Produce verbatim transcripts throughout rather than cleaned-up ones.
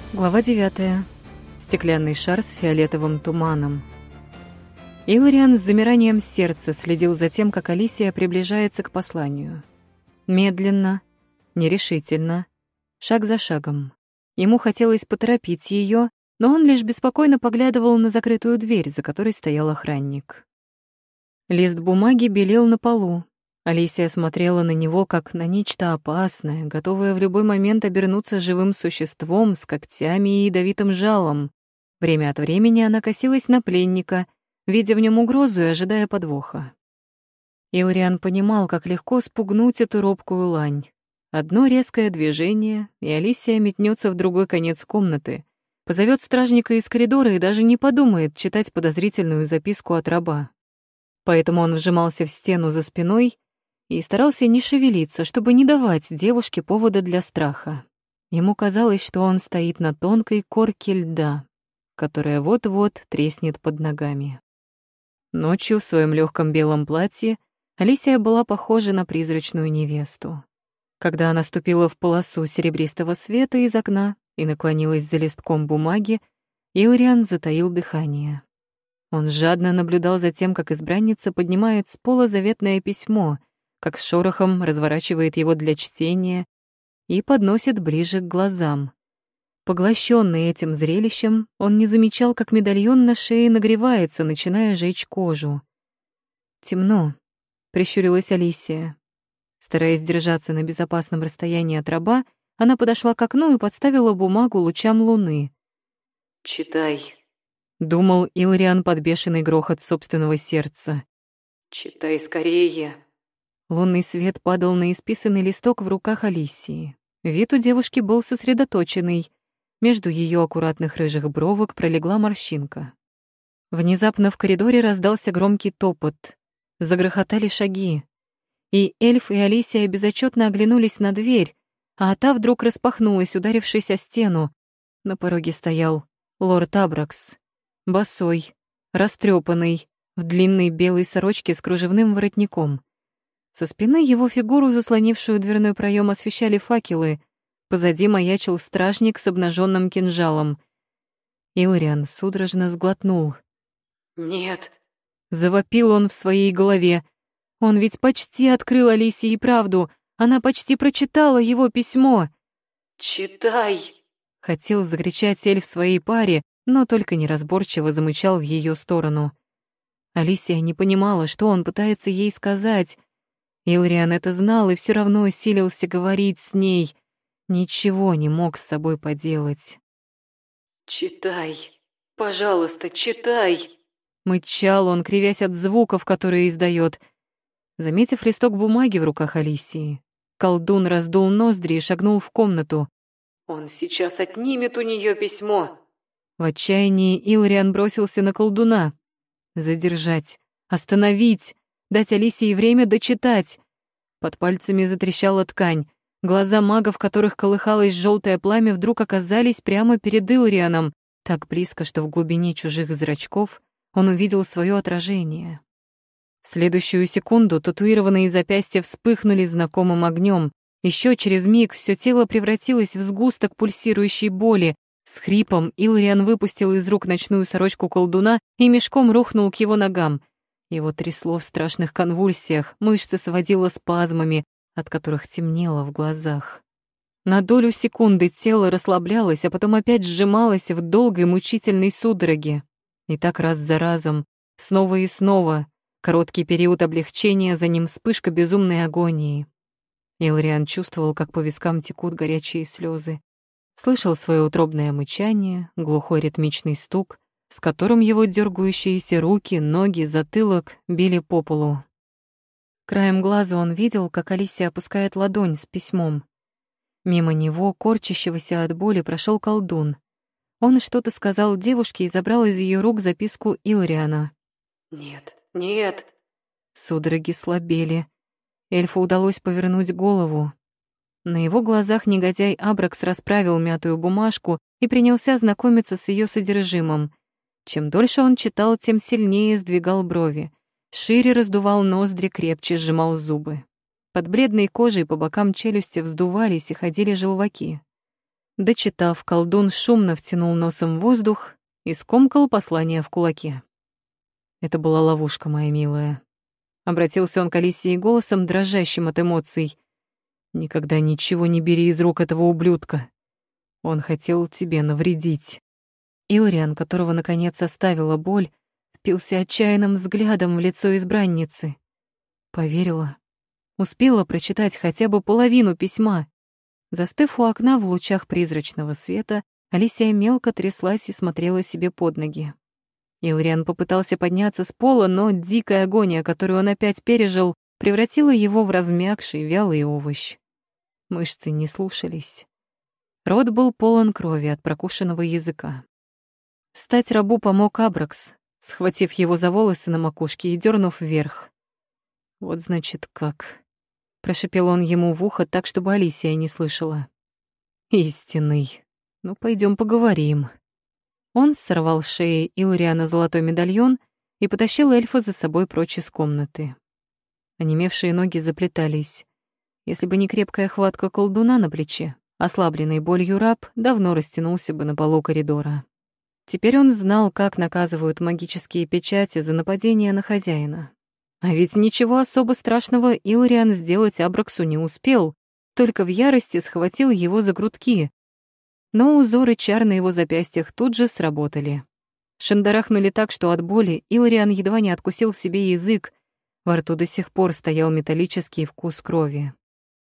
Глава девятая. Стеклянный шар с фиолетовым туманом. Илариан с замиранием сердца следил за тем, как Алисия приближается к посланию. Медленно, нерешительно, шаг за шагом. Ему хотелось поторопить ее, но он лишь беспокойно поглядывал на закрытую дверь, за которой стоял охранник. Лист бумаги белел на полу. Алисия смотрела на него, как на нечто опасное, готовое в любой момент обернуться живым существом с когтями и ядовитым жалом. Время от времени она косилась на пленника, видя в нем угрозу и ожидая подвоха. Илариан понимал, как легко спугнуть эту робкую лань. Одно резкое движение, и Алисия метнется в другой конец комнаты, позовет стражника из коридора и даже не подумает читать подозрительную записку от раба. Поэтому он вжимался в стену за спиной и старался не шевелиться, чтобы не давать девушке повода для страха. Ему казалось, что он стоит на тонкой корке льда, которая вот-вот треснет под ногами. Ночью в своем легком белом платье Алисия была похожа на призрачную невесту. Когда она ступила в полосу серебристого света из окна и наклонилась за листком бумаги, Илариан затаил дыхание. Он жадно наблюдал за тем, как избранница поднимает с пола заветное письмо, как с шорохом разворачивает его для чтения и подносит ближе к глазам. Поглощенный этим зрелищем, он не замечал, как медальон на шее нагревается, начиная жечь кожу. «Темно», — прищурилась Алисия. Стараясь держаться на безопасном расстоянии от раба, она подошла к окну и подставила бумагу лучам луны. «Читай», — думал Илариан под бешеный грохот собственного сердца. «Читай скорее». Лунный свет падал на исписанный листок в руках Алисии. Вид у девушки был сосредоточенный. Между ее аккуратных рыжих бровок пролегла морщинка. Внезапно в коридоре раздался громкий топот. Загрохотали шаги. И эльф и Алисия безотчетно оглянулись на дверь, а та вдруг распахнулась, ударившись о стену. На пороге стоял лорд Абракс, босой, растрепанный, в длинной белой сорочке с кружевным воротником. Со спины его фигуру, заслонившую дверной проем, освещали факелы. Позади маячил стражник с обнаженным кинжалом. Илариан судорожно сглотнул. «Нет!» — завопил он в своей голове. Он ведь почти открыл Алисии правду. Она почти прочитала его письмо. «Читай!» — хотел закричать эльф своей паре, но только неразборчиво замычал в ее сторону. Алисия не понимала, что он пытается ей сказать. Илариан это знал и все равно силился говорить с ней. Ничего не мог с собой поделать. «Читай! Пожалуйста, читай!» Мычал он, кривясь от звуков, которые издает. Заметив листок бумаги в руках Алисии, колдун раздул ноздри и шагнул в комнату. «Он сейчас отнимет у нее письмо!» В отчаянии Илариан бросился на колдуна. Задержать, остановить, дать Алисии время дочитать. Под пальцами затрещала ткань. Глаза мага, в которых колыхалось желтое пламя, вдруг оказались прямо перед Иларианом, так близко, что в глубине чужих зрачков он увидел свое отражение. В следующую секунду татуированные запястья вспыхнули знакомым огнем. Еще через миг все тело превратилось в сгусток пульсирующей боли. С хрипом Илариан выпустил из рук ночную сорочку колдуна и мешком рухнул к его ногам. Его трясло в страшных конвульсиях, мышцы сводило спазмами, от которых темнело в глазах. На долю секунды тело расслаблялось, а потом опять сжималось в долгой мучительной судороге. И так раз за разом, снова и снова, короткий период облегчения, за ним вспышка безумной агонии. Илариан чувствовал, как по вискам текут горячие слезы. Слышал свое утробное мычание, глухой ритмичный стук, с которым его дергающиеся руки, ноги, затылок били по полу. Краем глаза он видел, как Алисия опускает ладонь с письмом. Мимо него, корчащегося от боли, прошел колдун. Он что-то сказал девушке и забрал из ее рук записку Илариана. «Нет, нет!» Судороги слабели. Эльфу удалось повернуть голову. На его глазах негодяй Абракс расправил мятую бумажку и принялся знакомиться с ее содержимым. Чем дольше он читал, тем сильнее сдвигал брови. Шире раздувал ноздри, крепче сжимал зубы. Под бледной кожей по бокам челюсти вздувались и ходили желваки. Дочитав, колдун шумно втянул носом воздух и скомкал послание в кулаке. «Это была ловушка, моя милая». Обратился он к Алисии голосом, дрожащим от эмоций. «Никогда ничего не бери из рук этого ублюдка. Он хотел тебе навредить». Илариан, которого наконец оставила боль, впился отчаянным взглядом в лицо избранницы. Поверила. Успела прочитать хотя бы половину письма. Застыв у окна в лучах призрачного света, Алисия мелко тряслась и смотрела себе под ноги. Илариан попытался подняться с пола, но дикая агония, которую он опять пережил, превратила его в размякший, вялый овощ. Мышцы не слушались. Рот был полон крови от прокушенного языка. Встать рабу помог Абракс, схватив его за волосы на макушке и дернув вверх. «Вот значит как», — прошипел он ему в ухо так, чтобы Алисия не слышала. «Истинный. Ну, пойдем поговорим». Он сорвал с шеи Илариана золотой медальон и потащил эльфа за собой прочь из комнаты. Онемевшие ноги заплетались. Если бы не крепкая хватка колдуна на плече, ослабленный болью раб давно растянулся бы на полу коридора. Теперь он знал, как наказывают магические печати за нападение на хозяина. А ведь ничего особо страшного Илариан сделать Абраксу не успел, только в ярости схватил его за грудки. Но узоры чар на его запястьях тут же сработали. Шандарахнули так, что от боли Илариан едва не откусил себе язык, во рту до сих пор стоял металлический вкус крови.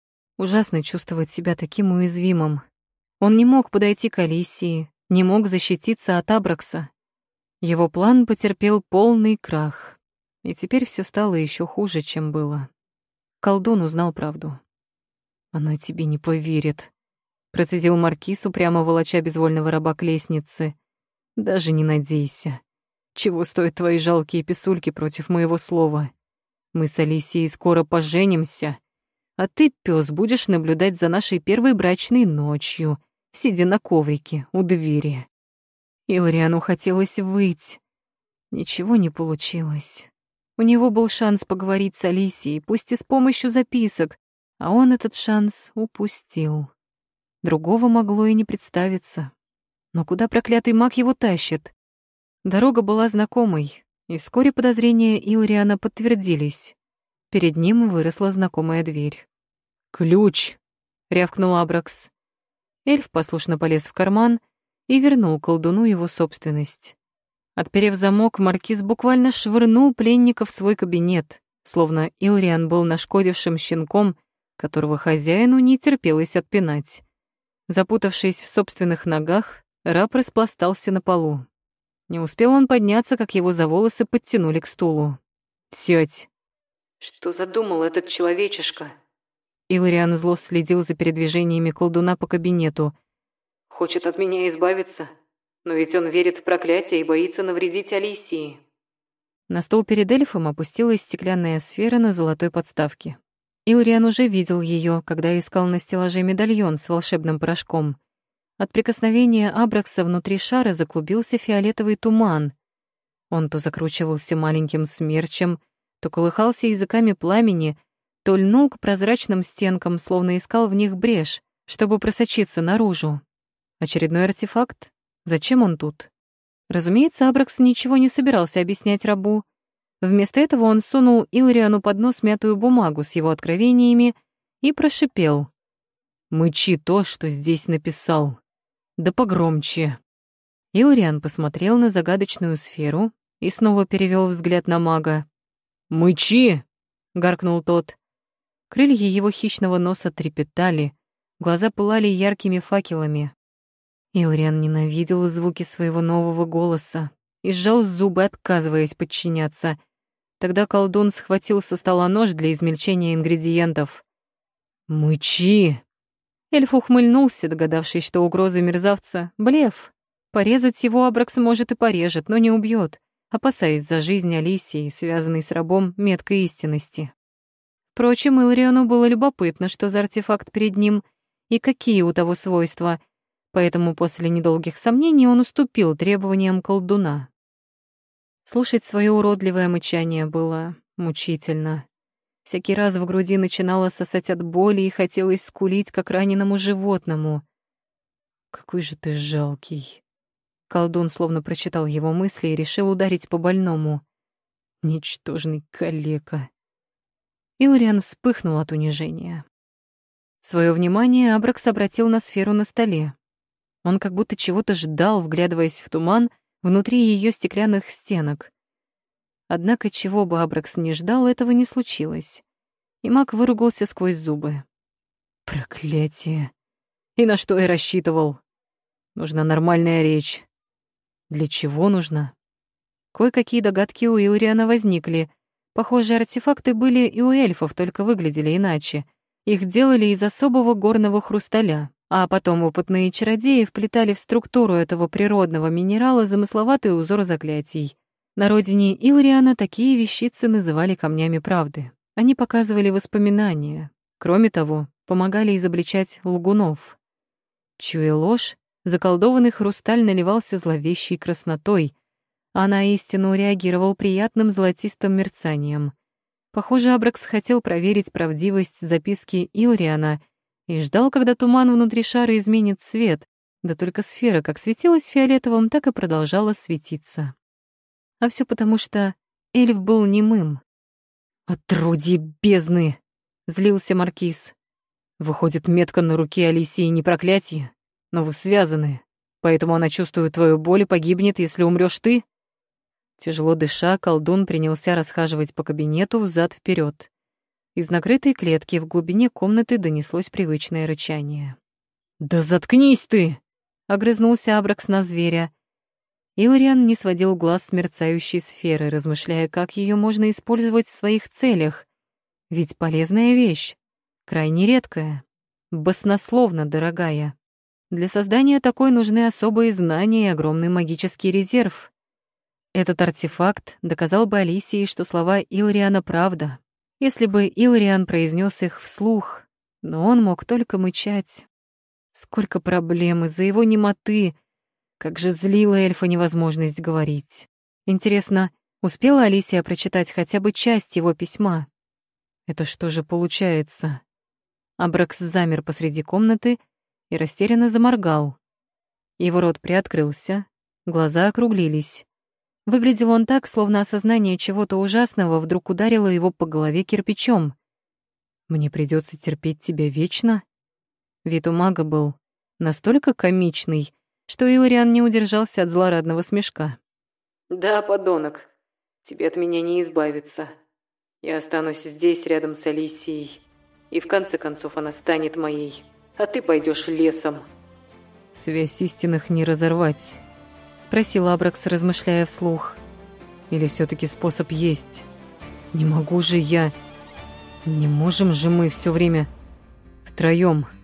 Ужасно чувствовать себя таким уязвимым. Он не мог подойти к Алисии, не мог защититься от Абракса. Его план потерпел полный крах, и теперь все стало еще хуже, чем было. Колдун узнал правду. «Она тебе не поверит», — процедил маркиз, упрямо волоча безвольного раба к лестнице. «Даже не надейся. Чего стоят твои жалкие писульки против моего слова? Мы с Алисией скоро поженимся, а ты, пёс, будешь наблюдать за нашей первой брачной ночью, сидя на коврике у двери». Илариану хотелось выть. Ничего не получилось. У него был шанс поговорить с Алисией, пусть и с помощью записок, а он этот шанс упустил. Другого могло и не представиться. Но куда проклятый маг его тащит? Дорога была знакомой, и вскоре подозрения Илариана подтвердились. Перед ним выросла знакомая дверь. «Ключ!» — рявкнул Абракс. Эльф послушно полез в карман и вернул колдуну его собственность. Отперев замок, маркиз буквально швырнул пленника в свой кабинет, словно Илариан был нашкодившим щенком, которого хозяину не терпелось отпинать. Запутавшись в собственных ногах, раб распластался на полу. Не успел он подняться, как его за волосы подтянули к стулу. «Сядь!» Что задумал этот человечишка? Илариан зло следил за передвижениями колдуна по кабинету. Хочет от меня избавиться, но ведь он верит в проклятие и боится навредить Алисии. На стол перед эльфом опустилась стеклянная сфера на золотой подставке. Илариан уже видел ее, когда искал на стеллаже медальон с волшебным порошком. От прикосновения Абракса внутри шара заклубился фиолетовый туман. Он то закручивался маленьким смерчем, то колыхался языками пламени, то льнул к прозрачным стенкам, словно искал в них брешь, чтобы просочиться наружу. Очередной артефакт? Зачем он тут? Разумеется, Абракс ничего не собирался объяснять рабу. Вместо этого он сунул Илариану под нос мятую бумагу с его откровениями и прошипел: «Мычи то, что здесь написал. Да погромче». Илариан посмотрел на загадочную сферу и снова перевел взгляд на мага. «Мычи!» — гаркнул тот. Крылья его хищного носа трепетали, глаза пылали яркими факелами. Илариан ненавидел звуки своего нового голоса и сжал зубы, отказываясь подчиняться. Тогда колдун схватил со стола нож для измельчения ингредиентов. «Мычи!» Эльф ухмыльнулся, догадавшись, что угроза мерзавца — блеф. Порезать его Абракс может и порежет, но не убьет, опасаясь за жизнь Алисии, связанной с рабом меткой истинности. Впрочем, Илариану было любопытно, что за артефакт перед ним и какие у того свойства, поэтому после недолгих сомнений он уступил требованиям колдуна. Слушать свое уродливое мычание было мучительно. Всякий раз в груди начинало сосать от боли и хотелось скулить, как раненому животному. Какой же ты жалкий. Колдун словно прочитал его мысли и решил ударить по больному. Ничтожный калека. Илариан вспыхнул от унижения. Своё внимание Абракс обратил на сферу на столе. Он как будто чего-то ждал, вглядываясь в туман внутри её стеклянных стенок. Однако, чего бы Абракс ни ждал, этого не случилось. И маг выругался сквозь зубы. Проклятие. И на что я рассчитывал? Нужна нормальная речь. Для чего нужна? Кое-какие догадки у Илариана возникли. Похожие артефакты были и у эльфов, только выглядели иначе. Их делали из особого горного хрусталя, а потом опытные чародеи вплетали в структуру этого природного минерала замысловатый узор заклятий. На родине Илариана такие вещицы называли камнями правды. Они показывали воспоминания. Кроме того, помогали изобличать лгунов. Чуя ложь, заколдованный хрусталь наливался зловещей краснотой, а на истину реагировал приятным золотистым мерцанием. Похоже, Абракс хотел проверить правдивость записки Илариана и ждал, когда туман внутри шара изменит цвет, да только сфера как светилась фиолетовым, так и продолжала светиться. А все потому, что эльф был немым. «Отродье бездны!» — злился Маркиз. «Выходит, метка на руке Алисии не проклятие, но вы связаны, поэтому она чувствует твою боль и погибнет, если умрёшь ты?» Тяжело дыша, колдун принялся расхаживать по кабинету взад-вперёд. Из накрытой клетки в глубине комнаты донеслось привычное рычание. «Да заткнись ты!» — огрызнулся Абракс на зверя. Илариан не сводил глаз с мерцающей сферы, размышляя, как её можно использовать в своих целях. Ведь полезная вещь, крайне редкая, баснословно дорогая. Для создания такой нужны особые знания и огромный магический резерв. Этот артефакт доказал бы Алисии, что слова Илариана правда, если бы Илариан произнес их вслух, но он мог только мычать. Сколько проблем из-за его немоты, как же злила эльфа невозможность говорить. Интересно, успела Алисия прочитать хотя бы часть его письма? Это что же получается? Абракс замер посреди комнаты и растерянно заморгал. Его рот приоткрылся, глаза округлились. Выглядел он так, словно осознание чего-то ужасного вдруг ударило его по голове кирпичом. «Мне придется терпеть тебя вечно?» Вид у мага был настолько комичный, что Илариан не удержался от злорадного смешка. «Да, подонок, тебе от меня не избавиться. Я останусь здесь, рядом с Алисией, и в конце концов она станет моей, а ты пойдешь лесом». «Связь истинных не разорвать», — спросил Абракс, размышляя вслух. «Или все-таки способ есть? Не могу же я... Не можем же мы все время втроем.